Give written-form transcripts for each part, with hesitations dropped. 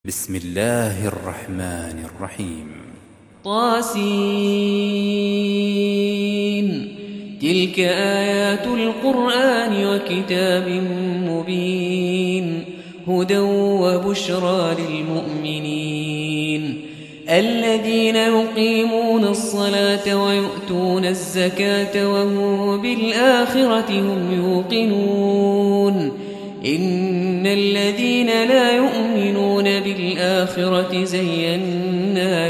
بسم الله الرحمن الرحيم طاسين تلك آيات القرآن وكتاب مبين هدى وبشرى للمؤمنين الذين يقيمون الصلاة ويؤتون الزكاة وهم بالآخرة هم يوقنون إن الذين لا يؤمنون بالآخرة زينا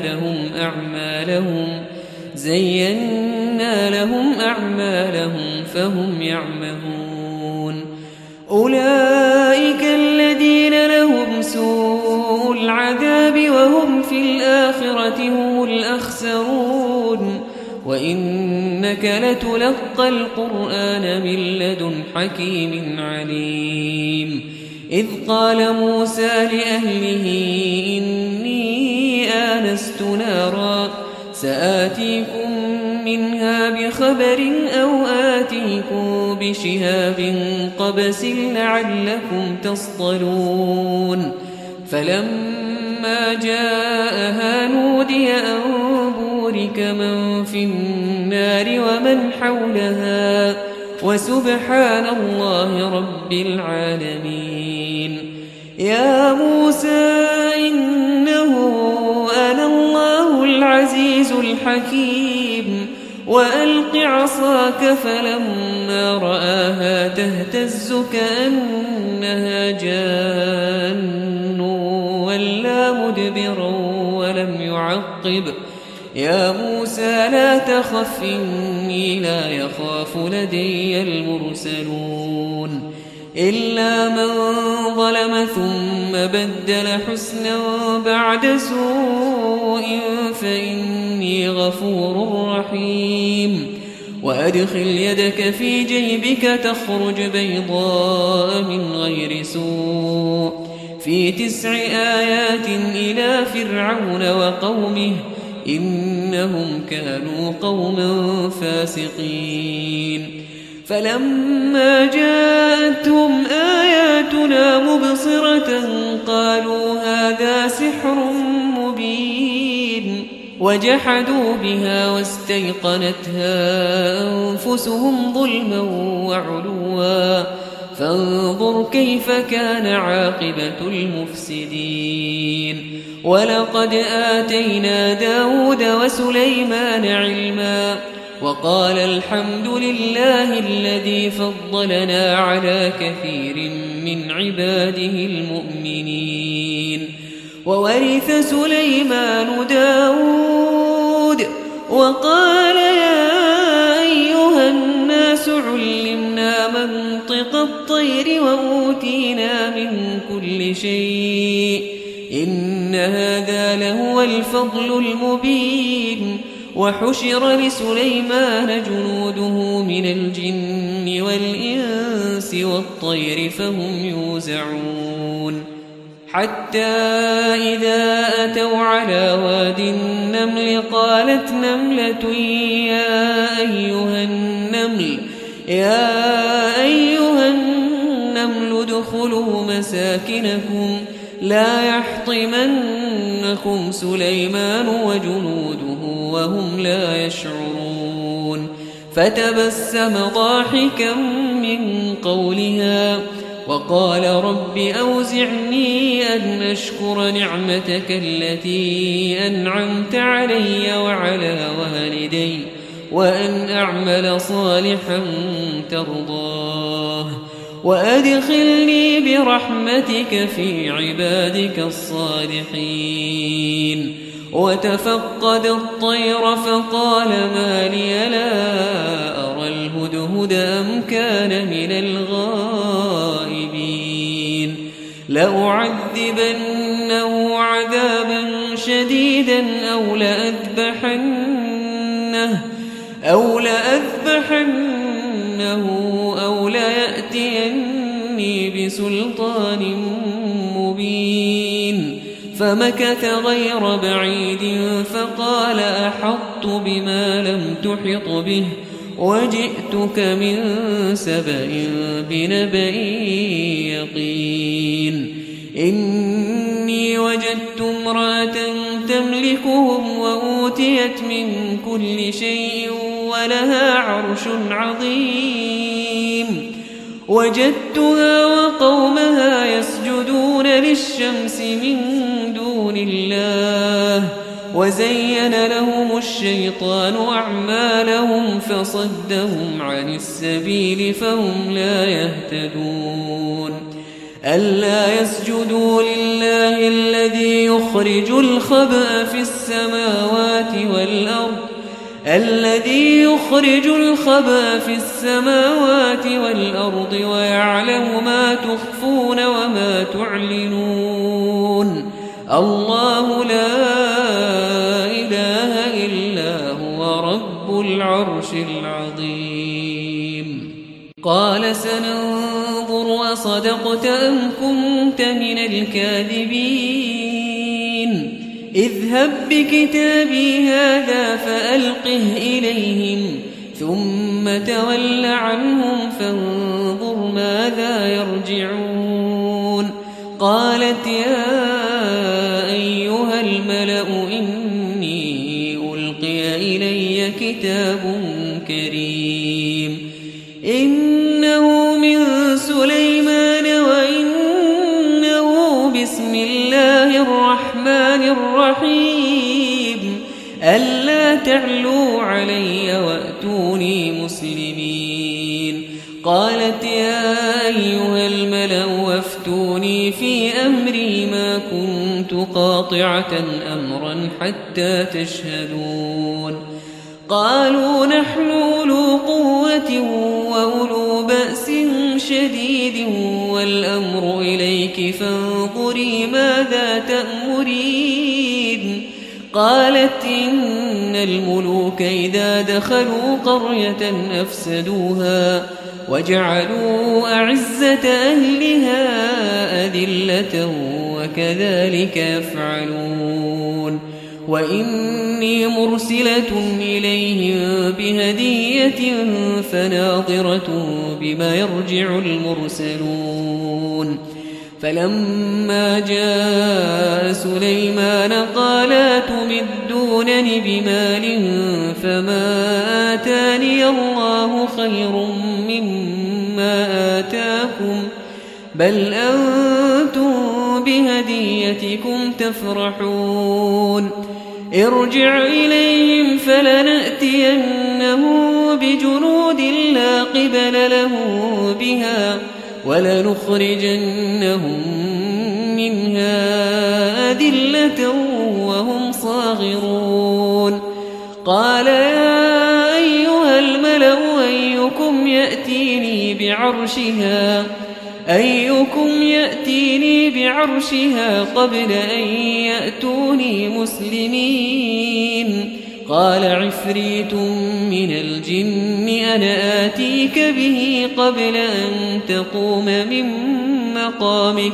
لهم أعمالهم فهم يعمهون أولئك الذين لهم سوء العذاب وهم في الآخرة هم الأخسرون وإنك لتلقى القرآن من لدن حكيم عليم إذ قال موسى لأهله إني آنست نارا سآتيكم منها بخبر أو آتيكم بشهاب قبس لعلكم تصطلون فلما جاءها نودي أن بورك من في النار ومن حولها وسبحان الله رب العالمين يا موسى إنه أنا الله العزيز الحكيم وألق عصاك فلما رآها تهتز كأنها جان ولا مدبرا ولم يعقب يا موسى لا تخف إني لا يخاف لدي المرسلون إلا من ظلم ثم بدل حسنا بعد سوء فإني غفور رحيم وأدخل يدك في جيبك تخرج بيضاء من غير سوء في 9 آيات إلى فرعون وقومه إنهم كانوا قوما فاسقين فلما جاءتهم آياتنا مبصرة قالوا هذا سحر مبين وجحدوا بها واستيقنتها أنفسهم ظلما وعلوا فانظر كيف كان عاقبة المفسدين ولقد آتينا داود وسليمان علما وقال الحمد لله الذي فضلنا على كثير من عباده المؤمنين وورث سليمان داود وقال يا أيها الناس علمنا منطق الطير وأوتينا من كل شيء إن هذا لهو الفضل المبين وحشر لسليمان جنوده من الجن والإنس والطير فهم يوزعون حتى إذا أتوا على واد النمل قالت نملة يا أيها النمل ادخلوا مساكنكم لا يحطمنكم سليمان وجنوده وهم لا يشعرون فتبسم ضاحكا من قولها وقال رب أوزعني أن أشكر نعمتك التي أنعمت علي وعلى والدي وأن أعمل صالحا ترضاه وأدخلني برحمتك في عبادك الصالحين وتفقد الطير فقال ما لي لا أرى الهدهد أم كان من الغائبين لأعذبنه عذابا شديدا أو لأذبحنه أو ليأتيني بسلطان مبين فمكث غير بعيد فقال أحطت بما لم تحط به وجئتك من سبأ بنبأ يقين إني وجدت امرأة تملكهم وأوتيت من كل شيء ولها عرش عظيم وجدتها وقومها يسجدون للشمس من دون الله وزين لهم الشيطان أعمالهم فصدهم عن السبيل فهم لا يهتدون ألا يسجدوا لله الذي يخرج الخبأ في السماوات والأرض ويعلم ما تخفون وما تعلنون الله لا إله إلا هو رب العرش العظيم قال سننظر أصدقت أم كنت من الكاذبين اذهب بكتابي هذا فألقه إليهم ثم تول عنهم فانظر ماذا يرجعون قالت يا أيها الملأ إني ألقي إلي كتاب كريم إنه من سليمان وإنه بسم الله الرحمن الرحيم ألا تعلوا علي وأتوني مسلمين قالت يا أيها الملأ وافتوني في أمري ما كنت قاطعة أمرا حتى تشهدون قالوا نحن أولو قوة وأولو بأس شديد والأمر إليك فانظري ماذا تأمرين قالت إن الملوك إذا دخلوا قرية أفسدوها وجعلوا أعزة أهلها أذلة وكذلك يفعلون وإني مرسلة إليهم بهدية فناظرة بما يرجع المرسلون فلما جاء سليمان قال تمدونني بمال فما آتاني الله خير مما آتاكم بل أنتم بهديتكم تفرحون ارجع إليهم فلنأتينهم بجنود لا قبل له بها ولنخرجنهم منها أذلة وهم صاغرون قال يا أيها الملأ أيكم يأتيني بعرشها قبل أن يأتوني مسلمين قال عفريت من الجن أنا آتيك به قبل أن تقوم من مقامك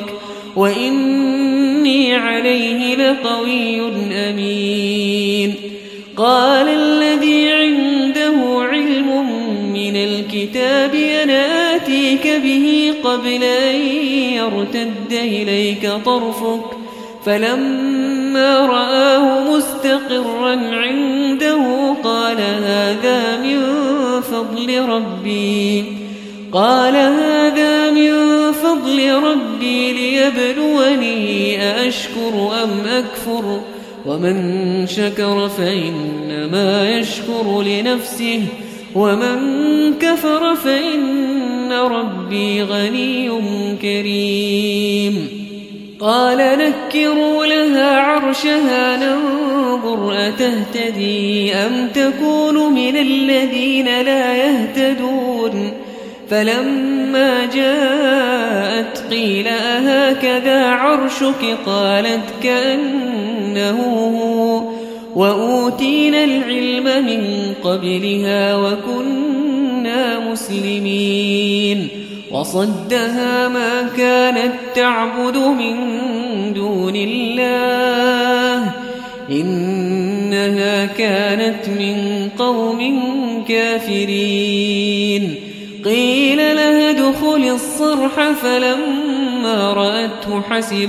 وإني عليه لقوي أمين قال الذي عنده علم من الكتاب أنا آتيك به قبل أن يرتد إليك طرفك فلما رآه مستقرا عنده قال هذا من فضل ربي ليبلوني أأشكر أم أكفر ومن شكر فإنما يشكر لنفسه ومن كفر فإن ربي غني كريم قال نكروا لها عرشها ننظر أتهتدي أم تكون من الذين لا يهتدون فلما جاءت قيل أهكذا عرشك قالت كأنه هو وأوتينا العلم من قبلها وكنا مسلمين وصدها ما كانت تعبد من دون الله إنها كانت من قوم كافرين قيل لها ادخل الصرح فلما فلما رأته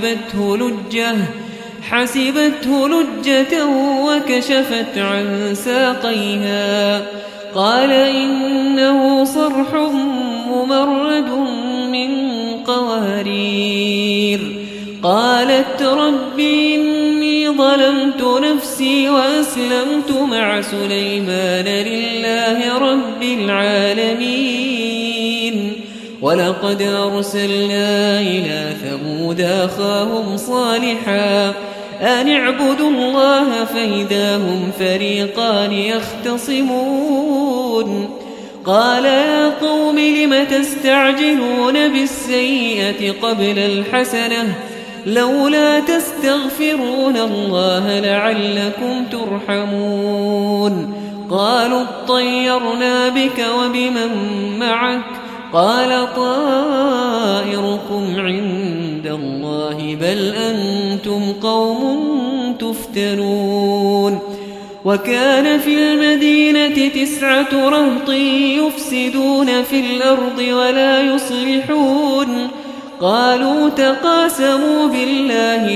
حسبته لجة وكشفت عن ساقيها. قال إنه صرح ممرد من قوارير. قالت رب إني ظلمت نفسي وأسلمت مع سليمان لله رب العالمين. ولقد أرسلنا إلى ثمود أخاهم صالحا أن اعبدوا الله فإذا هم فريقان يختصمون. قال يا قوم لم تستعجلون بالسيئة قبل الحسنة لولا تستغفرون الله لعلكم ترحمون. قالوا اطيرنا بك وبمن معك قال طائركم عند الله بل أنتم قوم تفتنون. وكان في المدينة 9 رهط يفسدون في الأرض ولا يصلحون. قالوا تقاسموا بالله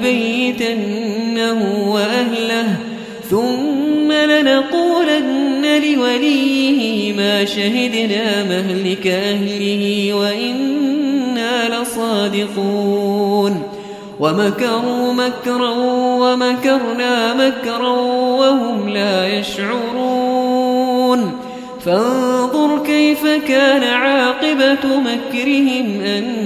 لنبيتنه وأهله ثم لنقولن لوليه ما شهدنا مهلك أهله وإنا لصادقون. ومكروا مكرا ومكرنا مكرا وهم لا يشعرون. فانظر كيف كان عاقبة مكرهم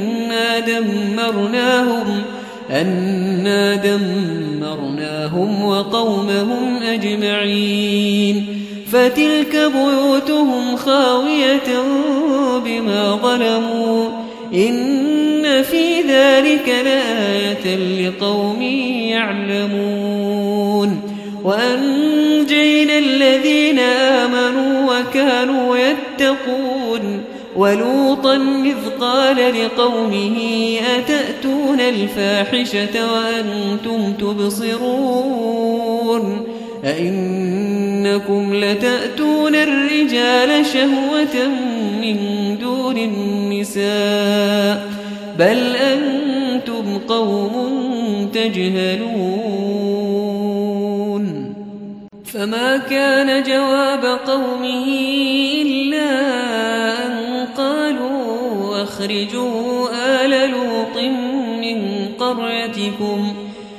أنا دمرناهم وقومهم أجمعين. فتلك بيوتهم خاوية بما ظلموا إن في ذلك لآية لقوم يعلمون. وأنجينا الذين آمنوا وكانوا يتقون. ولوطا إذ قال لقومه أتأتون الفاحشة وأنتم تبصرون أئنكم لتأتون الرجال شهوة من دون النساء بل أنتم قوم تجهلون. فما كان جواب قومه إلا أن قالوا أخرجوا آل لوط من قريتكم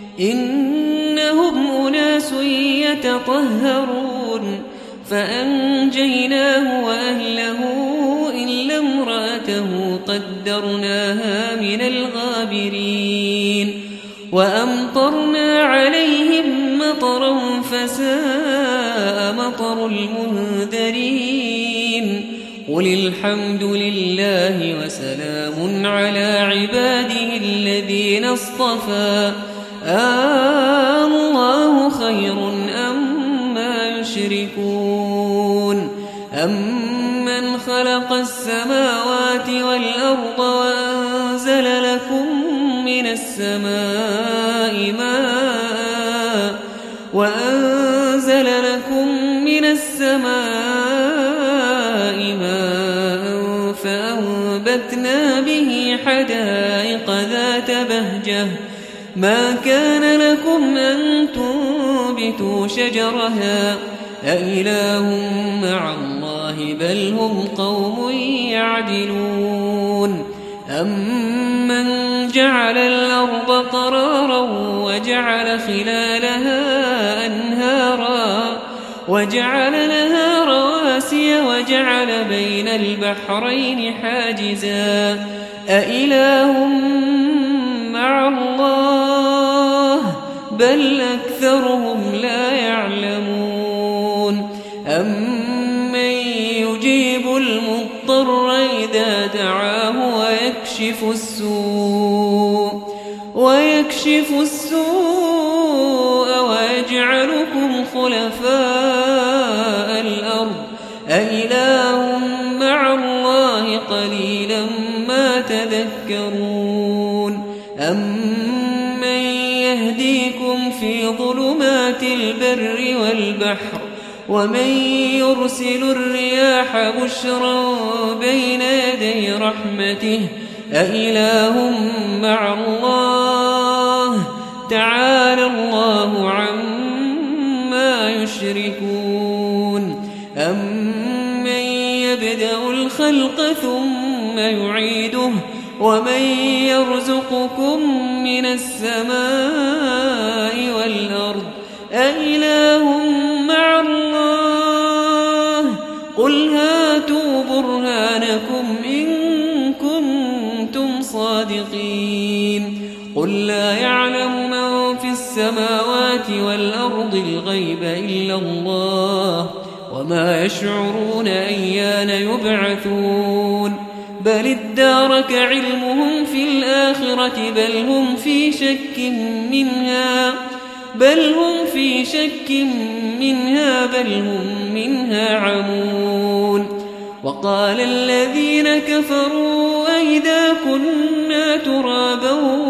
إنهم أناس يتطهرون. فأنجيناه وأهله إلا امرأته قدرناها من الغابرين. وأمطرنا عليهم مطرا فساء مطر المنذرين. قل الحمد لله وسلام على عباده الذين اصطفى الله خير أما يشركون. أمن خلق السماوات والأرض وأنزل لكم من السماء ماء فأنبتنا به حدائق ذات بهجة ما كان لكم أن تنبتوا شجرها أإله مع الله بل هم قوم يعدلون. أمن جعل الأرض قرارا وجعل خلالها أنهارا وجعل لها رواسي وجعل بين البحرين حاجزا أإله مع الله بل أكثرهم لا يعلمون. أمن يجيب المضطر إذا دعاه ويكشف السوء ويجعلكم خلفاء الأرض أإله مع الله قليلا ما تذكرون. أمن يهديكم في ظلمات البر والبحر ومن يرسل الرياح بشرا بين يدي رحمته أإله مع الله تعالى الله عما يشركون أمن يبدأ الخلق ثم يعيده ومن يرزقكم من السماء والأرض أإله مع الله قل هاتوا برهانكم إن كنتم صادقين قل لا يعلم من في السماوات والأرض الغيب إلا الله وما يشعرون أيان يبعثون بل ادارك علمهم في الآخرة بل هم في شك منها بل هم منها عمون وقال الذين كفروا أئذا كنا ترابا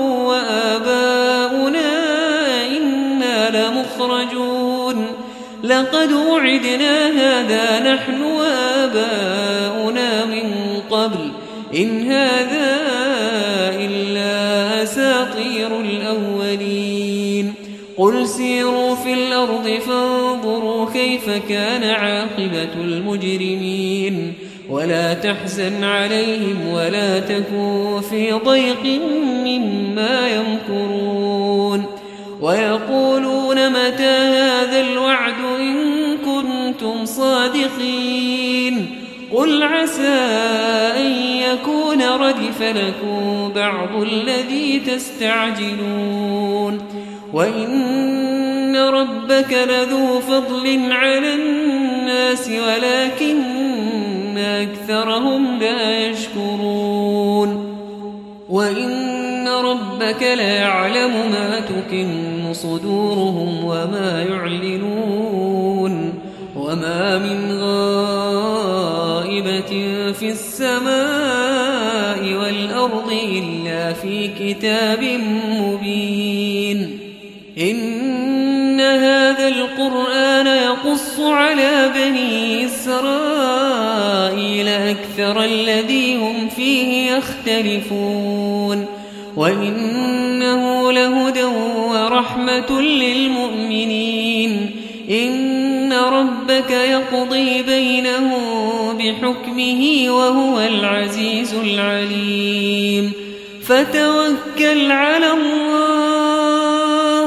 وآباؤنا إنا لمخرجون لقد وعدنا هذا نحن وآباؤنا من قبل إن هذا إلا أساطير الأولين قل سيروا في الأرض فانظروا كيف كان عاقبة المجرمين ولا تحزن عليهم ولا تكن في ضيق مما يمكرون ويقولون متى هذا الوعد إن كنتم صادقين قل عسى أن يكون ردف لكم بعض الذي تستعجلون وإن ربك لذو فضل على الناس ولكن أكثرهم لا يشكرون وإن ربك ليعلم ما تكن صدورهم وما يعلنون وما من غائبة في السماء والأرض إلا في كتاب مبين إن هذا القرآن يقص على بني إسرائيل أكثر الذي هم فيه يختلفون وإنه لهدى ورحمة للمؤمنين إن ربك يقضي بينهم بحكمه وهو العزيز العليم فتوكل على الله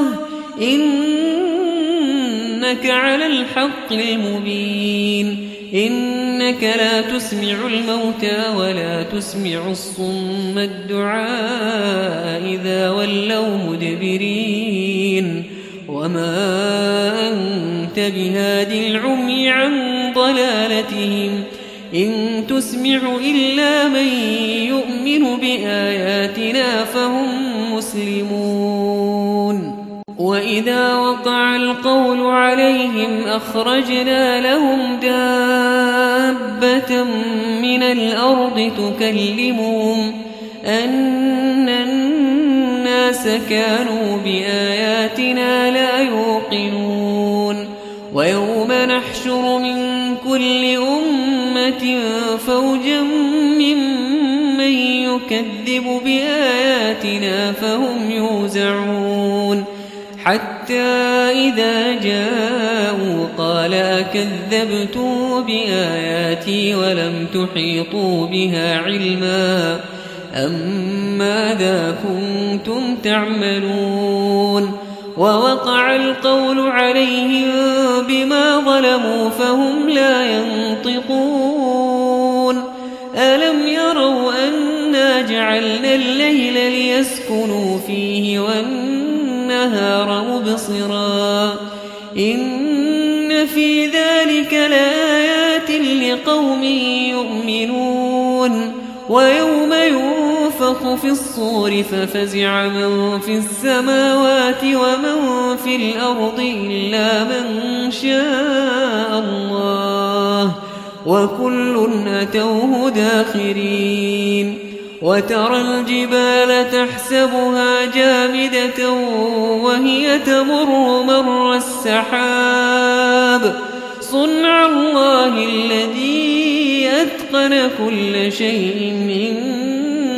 إنك على الحق المبين إنك لا تسمع الموتى ولا تسمع الصم الدعاء إذا ولوا مدبرين وما أنت بهاد العمي عن ضلالتهم إن تسمع إلا من يؤمن بآياتنا فهم مسلمون وإذا وقع القول عليهم أخرجنا لهم دابة من الأرض تكلمهم أن الناس كانوا بآياتنا لا يوقنون ويوم نحشر من كل أمة فوجا ممن يكذب بآياتنا فهم يوزعون حتى إذا جاءوا قال أكذبتم بآياتي ولم تحيطوا بها علما أم ماذا كنتم تعملون ووقع القول عليهم بما ظلموا فهم لا ينطقون ألم يروا أنا جعلنا الليل ليسكنوا فيه والنهار مبصرا إن في ذلك لآيات لقوم يؤمنون ويوم ينفخ في الصور ففزع من في السماوات ومن في الأرض إلا من شاء الله وكل أتوه داخرين وترى الجبال تحسبها جامدة وهي تمر مر السحاب صنع الله الذي أتقن كل شيء إن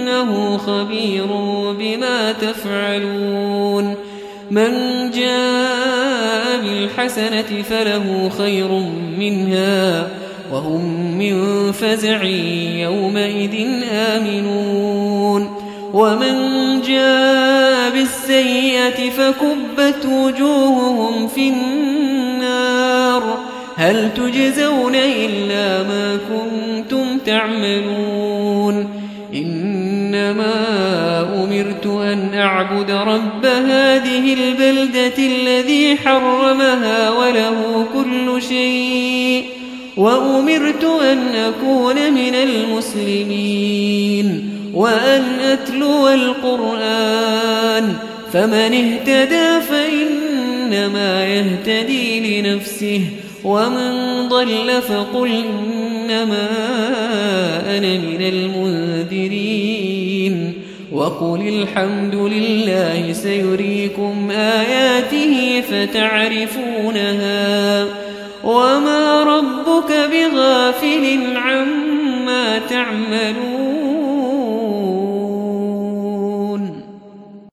إنه خبير بما تفعلون من جاء بالحسنة فله خير منها وهم من فزع يومئذ آمنون ومن جاء بالسيئة فكبت وجوههم في النار هل تجزون إلا ما كنتم تعملون إنما أمرت أن أعبد رب هذه البلدة الذي حرمها وله كل شيء وأمرت أن أكون من المسلمين وأن أتلو القرآن فمن اهتدى فإنما يهتدي لنفسه ومن ضل فقل إنما أنا من المنذرين وقل الحمد لله سيريكم آياته فتعرفونها وما ربك بغافل عما تعملون